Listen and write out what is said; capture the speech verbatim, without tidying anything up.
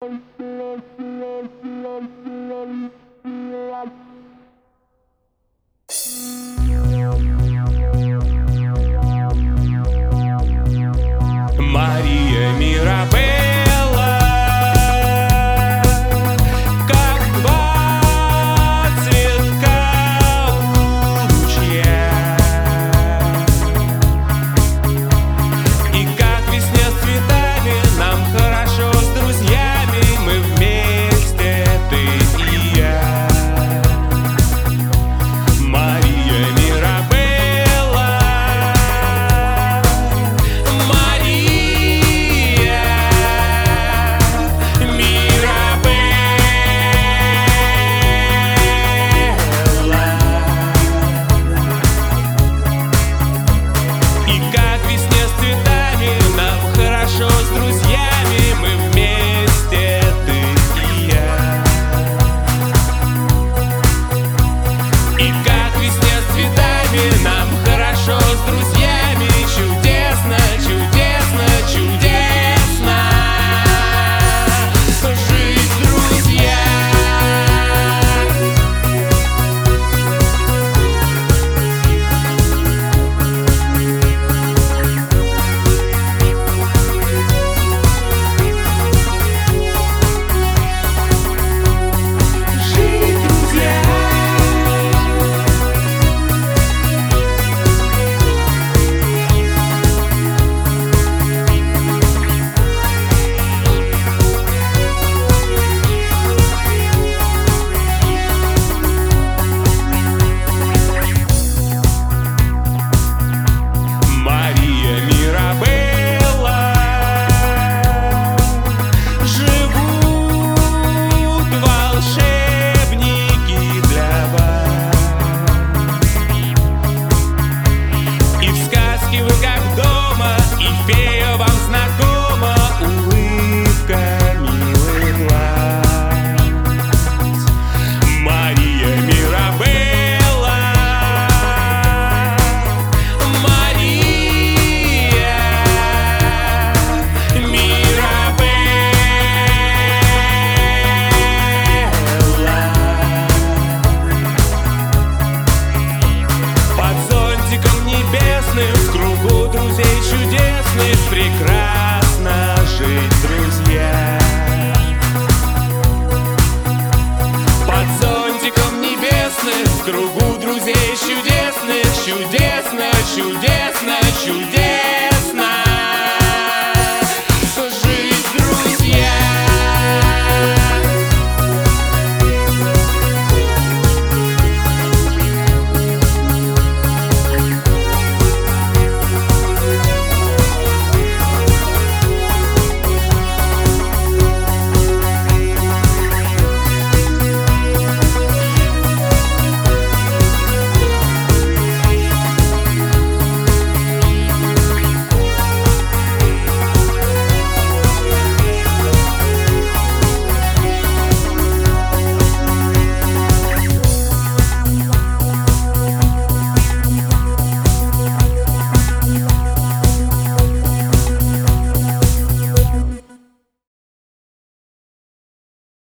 Мария Мирабелла, как два цветка у ручья, и как весне с цветами нам хорошо с друзьями, мы вместе, ты и я. Мария Мирабелла, с друзьями мы вместе, ты и я. И как весне с цветами нам хорошо с друзьями, чудесно, чудесно, чудесно жить, друзья. В кругу друзей чудесных прекрасно жить, друзья. Под зонтиком небесным в кругу друзей чудесных, чудесно, чудесно, чудесно.